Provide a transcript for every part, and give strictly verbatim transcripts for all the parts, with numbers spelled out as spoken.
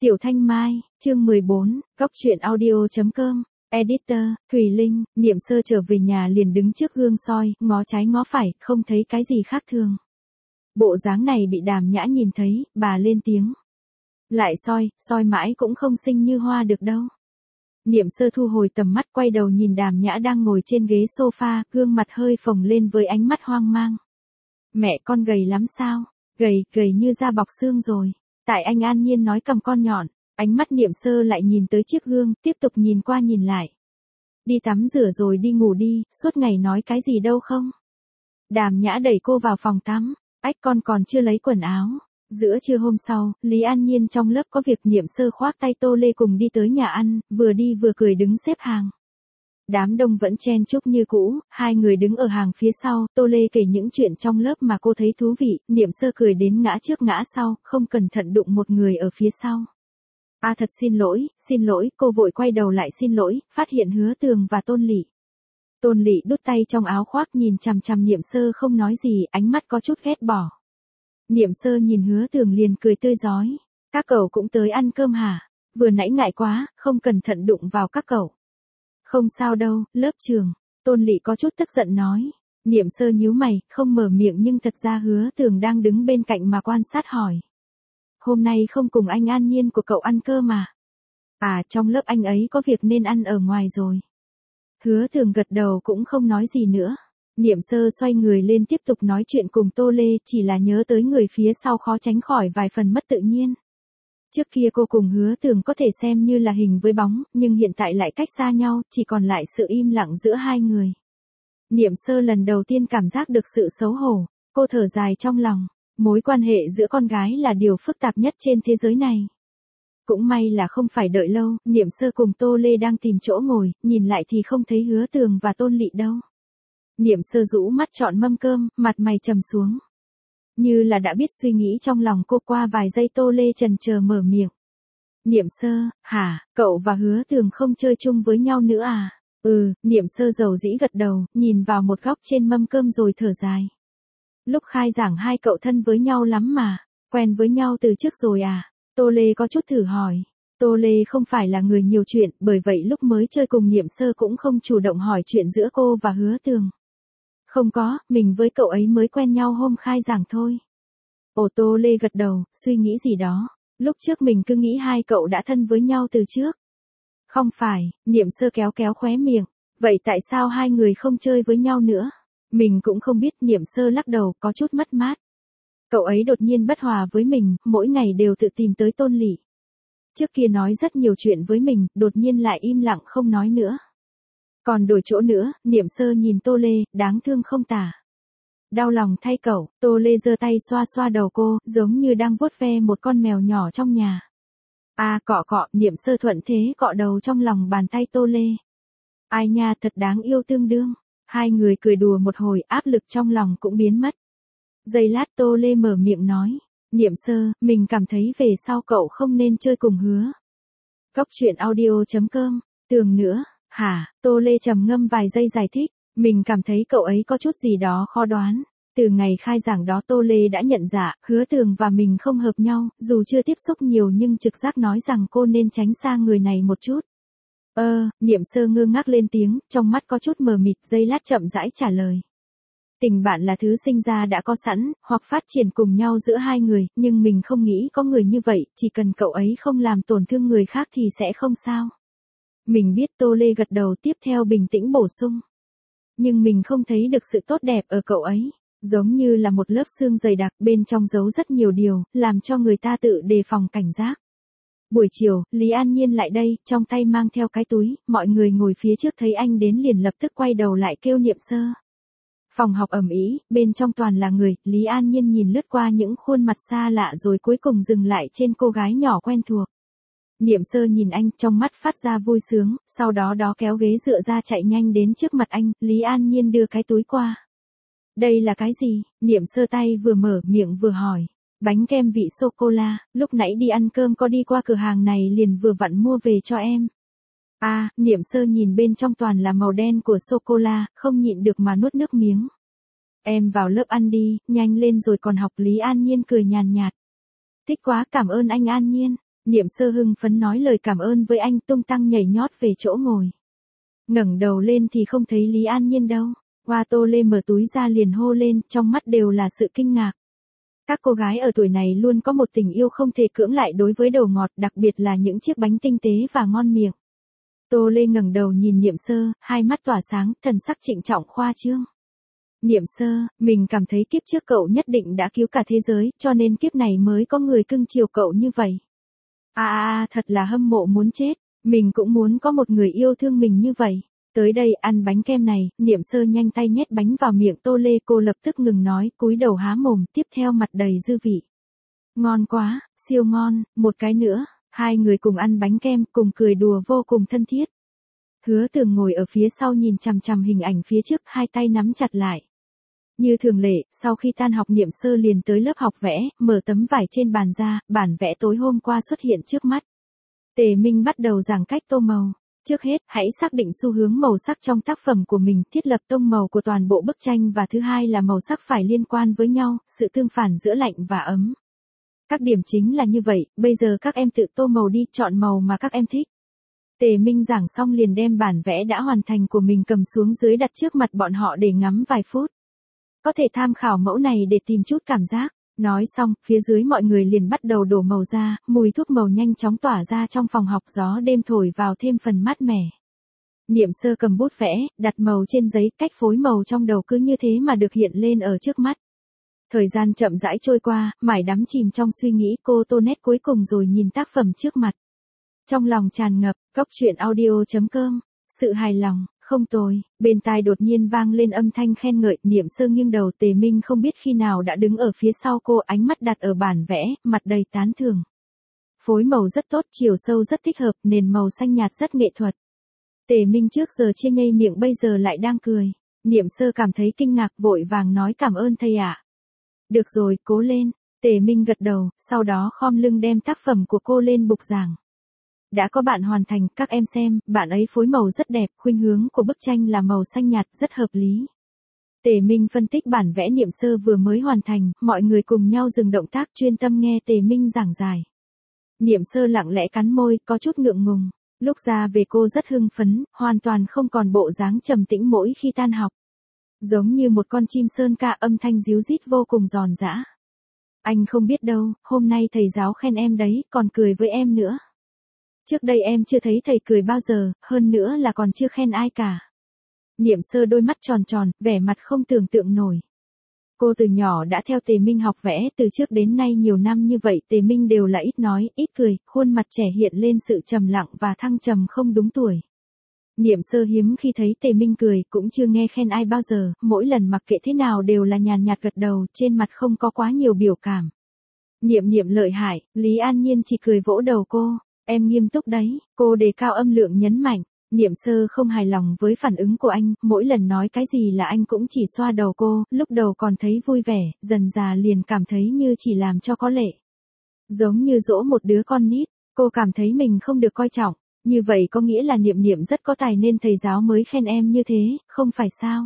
Tiểu Thanh Mai, chương mười bốn, Góc truyện audio chấm com, Editor, Thùy Linh. Niệm Sơ trở về nhà liền đứng trước gương soi, ngó trái ngó phải, không thấy cái gì khác thường. Bộ dáng này bị Đàm Nhã nhìn thấy, bà lên tiếng. Lại soi, soi mãi cũng không xinh như hoa được đâu. Niệm Sơ thu hồi tầm mắt, quay đầu nhìn Đàm Nhã đang ngồi trên ghế sofa, gương mặt hơi phồng lên với ánh mắt hoang mang. Mẹ con gầy lắm sao? Gầy, gầy như da bọc xương rồi. Tại anh an nhiên nói cầm con nhọn, ánh mắt Niệm Sơ lại nhìn tới chiếc gương, tiếp tục nhìn qua nhìn lại. Đi tắm rửa rồi đi ngủ đi, suốt ngày nói cái gì đâu không? Đàm Nhã đẩy cô vào phòng tắm, ách con còn chưa lấy quần áo. Giữa trưa hôm sau, Lý An Nhiên trong lớp có việc, Niệm Sơ khoác tay Tô Lê cùng đi tới nhà ăn, vừa đi vừa cười đứng xếp hàng. Đám đông vẫn chen chúc như cũ, hai người đứng ở hàng phía sau, Tô Lê kể những chuyện trong lớp mà cô thấy thú vị, Niệm Sơ cười đến ngã trước ngã sau, không cẩn thận đụng một người ở phía sau. À thật xin lỗi, xin lỗi, cô vội quay đầu lại xin lỗi, phát hiện Hứa Tường và Tôn Lị. Tôn Lị đút tay trong áo khoác nhìn chằm chằm Niệm Sơ không nói gì, ánh mắt có chút ghét bỏ. Niệm Sơ nhìn Hứa Tường liền cười tươi rói. Các cậu cũng tới ăn cơm hả? Vừa nãy ngại quá, không cẩn thận đụng vào các cậu. Không sao đâu, lớp trường. Tôn Lị có chút tức giận nói. Niệm Sơ nhíu mày, không mở miệng nhưng thật ra Hứa Tường đang đứng bên cạnh mà quan sát hỏi. Hôm nay không cùng anh An Nhiên của cậu ăn cơm mà. À trong lớp anh ấy có việc nên ăn ở ngoài rồi. Hứa Tường gật đầu cũng không nói gì nữa. Niệm Sơ xoay người lên tiếp tục nói chuyện cùng Tô Lê, chỉ là nhớ tới người phía sau khó tránh khỏi vài phần mất tự nhiên. Trước kia cô cùng Hứa Tường có thể xem như là hình với bóng, nhưng hiện tại lại cách xa nhau, chỉ còn lại sự im lặng giữa hai người. Niệm Sơ lần đầu tiên cảm giác được sự xấu hổ, cô thở dài trong lòng, mối quan hệ giữa con gái là điều phức tạp nhất trên thế giới này. Cũng may là không phải đợi lâu, Niệm Sơ cùng Tô Lê đang tìm chỗ ngồi, nhìn lại thì không thấy Hứa Tường và Tôn Lị đâu. Niệm Sơ rũ mắt chọn mâm cơm, mặt mày trầm xuống. Như là đã biết suy nghĩ trong lòng cô, qua vài giây Tô Lê chần chờ mở miệng. Niệm Sơ, hả, cậu và Hứa Tường không chơi chung với nhau nữa à? Ừ, Niệm Sơ dầu dĩ gật đầu, nhìn vào một góc trên mâm cơm rồi thở dài. Lúc khai giảng hai cậu thân với nhau lắm mà, quen với nhau từ trước rồi à? Tô Lê có chút thử hỏi. Tô Lê không phải là người nhiều chuyện, bởi vậy lúc mới chơi cùng Niệm Sơ cũng không chủ động hỏi chuyện giữa cô và Hứa Tường. Không có, mình với cậu ấy mới quen nhau hôm khai giảng thôi. Ồ, Tô Lê gật đầu, suy nghĩ gì đó. Lúc trước mình cứ nghĩ hai cậu đã thân với nhau từ trước. Không phải, Niệm Sơ kéo kéo khóe miệng. Vậy tại sao hai người không chơi với nhau nữa? Mình cũng không biết, Niệm Sơ lắc đầu, có chút mất mát. Cậu ấy đột nhiên bất hòa với mình, mỗi ngày đều tự tìm tới Tôn Lị. Trước kia nói rất nhiều chuyện với mình, đột nhiên lại im lặng không nói nữa. Còn đổi chỗ nữa, Niệm Sơ nhìn Tô Lê, đáng thương không tả. Đau lòng thay cậu, Tô Lê giơ tay xoa xoa đầu cô, giống như đang vuốt ve một con mèo nhỏ trong nhà. À cọ cọ, Niệm Sơ thuận thế cọ đầu trong lòng bàn tay Tô Lê. Ai nha, thật đáng yêu tương đương. Hai người cười đùa một hồi, áp lực trong lòng cũng biến mất. Giây lát Tô Lê mở miệng nói. Niệm Sơ, mình cảm thấy về sau cậu không nên chơi cùng Hứa. Góc truyện audio chấm com, Tường nữa. Hả, Tô Lê trầm ngâm vài giây giải thích, mình cảm thấy cậu ấy có chút gì đó khó đoán. Từ ngày khai giảng đó Tô Lê đã nhận ra, Hứa Tường và mình không hợp nhau, dù chưa tiếp xúc nhiều nhưng trực giác nói rằng cô nên tránh xa người này một chút. Ơ, Niệm Sơ ngơ ngác lên tiếng, trong mắt có chút mờ mịt, giây lát chậm rãi trả lời. Tình bạn là thứ sinh ra đã có sẵn, hoặc phát triển cùng nhau giữa hai người, nhưng mình không nghĩ có người như vậy, chỉ cần cậu ấy không làm tổn thương người khác thì sẽ không sao. Mình biết, Tô Lê gật đầu, tiếp theo bình tĩnh bổ sung. Nhưng mình không thấy được sự tốt đẹp ở cậu ấy, giống như là một lớp xương dày đặc, bên trong giấu rất nhiều điều, làm cho người ta tự đề phòng cảnh giác. Buổi chiều, Lý An Nhiên lại đây, trong tay mang theo cái túi, mọi người ngồi phía trước thấy anh đến liền lập tức quay đầu lại kêu Niệm Sơ. Phòng học ầm ĩ, bên trong toàn là người, Lý An Nhiên nhìn lướt qua những khuôn mặt xa lạ rồi cuối cùng dừng lại trên cô gái nhỏ quen thuộc. Niệm Sơ nhìn anh, trong mắt phát ra vui sướng, sau đó đó kéo ghế dựa ra chạy nhanh đến trước mặt anh, Lý An Nhiên đưa cái túi qua. Đây là cái gì? Niệm Sơ tay vừa mở miệng vừa hỏi. Bánh kem vị sô-cô-la, lúc nãy đi ăn cơm có đi qua cửa hàng này liền vừa vặn mua về cho em. À, Niệm Sơ nhìn bên trong toàn là màu đen của sô-cô-la, không nhịn được mà nuốt nước miếng. Em vào lớp ăn đi, nhanh lên rồi còn học. Lý An Nhiên cười nhàn nhạt. Thích quá, cảm ơn anh An Nhiên. Niệm Sơ hưng phấn nói lời cảm ơn với anh, tung tăng nhảy nhót về chỗ ngồi. Ngẩng đầu lên thì không thấy Lý An Nhiên đâu. Hoa Tô Lê mở túi ra liền hô lên, trong mắt đều là sự kinh ngạc. Các cô gái ở tuổi này luôn có một tình yêu không thể cưỡng lại đối với đồ ngọt, đặc biệt là những chiếc bánh tinh tế và ngon miệng. Tô Lê ngẩng đầu nhìn Niệm Sơ, hai mắt tỏa sáng, thần sắc trịnh trọng khoa trương. Niệm Sơ, mình cảm thấy kiếp trước cậu nhất định đã cứu cả thế giới, cho nên kiếp này mới có người cưng chiều cậu như vậy. À à à, thật là hâm mộ muốn chết, mình cũng muốn có một người yêu thương mình như vậy. Tới đây ăn bánh kem này, Niệm Sơ nhanh tay nhét bánh vào miệng Tô Lê, cô lập tức ngừng nói, cúi đầu há mồm, tiếp theo mặt đầy dư vị. Ngon quá, siêu ngon, một cái nữa, hai người cùng ăn bánh kem, cùng cười đùa vô cùng thân thiết. Hứa Tường ngồi ở phía sau nhìn chằm chằm hình ảnh phía trước, hai tay nắm chặt lại. Như thường lệ, sau khi tan học Niệm Sơ liền tới lớp học vẽ, mở tấm vải trên bàn ra, bản vẽ tối hôm qua xuất hiện trước mắt. Tề Minh bắt đầu giảng cách tô màu. Trước hết, hãy xác định xu hướng màu sắc trong tác phẩm của mình, thiết lập tông màu của toàn bộ bức tranh và thứ hai là màu sắc phải liên quan với nhau, sự tương phản giữa lạnh và ấm. Các điểm chính là như vậy, bây giờ các em tự tô màu đi, chọn màu mà các em thích. Tề Minh giảng xong liền đem bản vẽ đã hoàn thành của mình cầm xuống dưới đặt trước mặt bọn họ để ngắm vài phút. Có thể tham khảo mẫu này để tìm chút cảm giác. Nói xong, phía dưới mọi người liền bắt đầu đổ màu ra, mùi thuốc màu nhanh chóng tỏa ra trong phòng học, gió đêm thổi vào thêm phần mát mẻ. Niệm Sơ cầm bút vẽ, đặt màu trên giấy, cách phối màu trong đầu cứ như thế mà được hiện lên ở trước mắt. Thời gian chậm rãi trôi qua, mải đắm chìm trong suy nghĩ, cô tô nét cuối cùng rồi nhìn tác phẩm trước mặt. Trong lòng tràn ngập, góc truyện audio chấm com, sự hài lòng. Không tồi, bên tai đột nhiên vang lên âm thanh khen ngợi, Niệm Sơ nghiêng đầu, Tề Minh không biết khi nào đã đứng ở phía sau cô, ánh mắt đặt ở bản vẽ, mặt đầy tán thưởng. Phối màu rất tốt, chiều sâu rất thích hợp, nền màu xanh nhạt rất nghệ thuật. Tề Minh trước giờ chia nhây miệng bây giờ lại đang cười. Niệm Sơ cảm thấy kinh ngạc, vội vàng nói cảm ơn thầy ạ. Được rồi, cố lên. Tề Minh gật đầu, sau đó khom lưng đem tác phẩm của cô lên bục giảng. Đã có bạn hoàn thành, các em xem, bạn ấy phối màu rất đẹp, khuynh hướng của bức tranh là màu xanh nhạt, rất hợp lý. Tề Minh phân tích bản vẽ Niệm Sơ vừa mới hoàn thành, mọi người cùng nhau dừng động tác chuyên tâm nghe Tề Minh giảng giải. Niệm Sơ lặng lẽ cắn môi, có chút ngượng ngùng. Lúc ra về cô rất hưng phấn, hoàn toàn không còn bộ dáng trầm tĩnh mỗi khi tan học. Giống như một con chim sơn ca, âm thanh ríu rít vô cùng giòn giã. Anh không biết đâu, hôm nay thầy giáo khen em đấy, còn cười với em nữa. Trước đây em chưa thấy thầy cười bao giờ, hơn nữa là còn chưa khen ai cả. Niệm Sơ đôi mắt tròn tròn, vẻ mặt không tưởng tượng nổi. Cô từ nhỏ đã theo Tề Minh học vẽ, từ trước đến nay nhiều năm như vậy Tề Minh đều là ít nói, ít cười, khuôn mặt trẻ hiện lên sự trầm lặng và thăng trầm không đúng tuổi. Niệm Sơ hiếm khi thấy Tề Minh cười, cũng chưa nghe khen ai bao giờ, mỗi lần mặc kệ thế nào đều là nhàn nhạt gật đầu, trên mặt không có quá nhiều biểu cảm. Niệm Niệm lợi hại, Lý An Nhiên chỉ cười vỗ đầu cô. Em nghiêm túc đấy, cô đề cao âm lượng nhấn mạnh. Niệm Sơ không hài lòng với phản ứng của anh, mỗi lần nói cái gì là anh cũng chỉ xoa đầu cô, lúc đầu còn thấy vui vẻ, dần dà liền cảm thấy như chỉ làm cho có lệ. Giống như dỗ một đứa con nít, cô cảm thấy mình không được coi trọng, như vậy có nghĩa là Niệm Niệm rất có tài nên thầy giáo mới khen em như thế, không phải sao?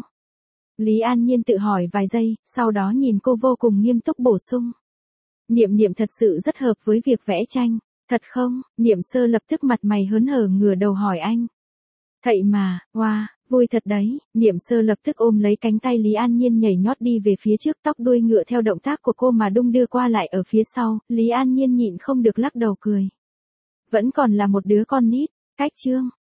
Lý An Nhiên tự hỏi vài giây, sau đó nhìn cô vô cùng nghiêm túc bổ sung. Niệm Niệm thật sự rất hợp với việc vẽ tranh. Thật không? Niệm Sơ lập tức mặt mày hớn hở ngửa đầu hỏi anh. Thậy mà, wow, vui thật đấy. Niệm Sơ lập tức ôm lấy cánh tay Lý An Nhiên nhảy nhót đi về phía trước, tóc đuôi ngựa theo động tác của cô mà đung đưa qua lại ở phía sau. Lý An Nhiên nhịn không được lắc đầu cười. Vẫn còn là một đứa con nít. Cách chương.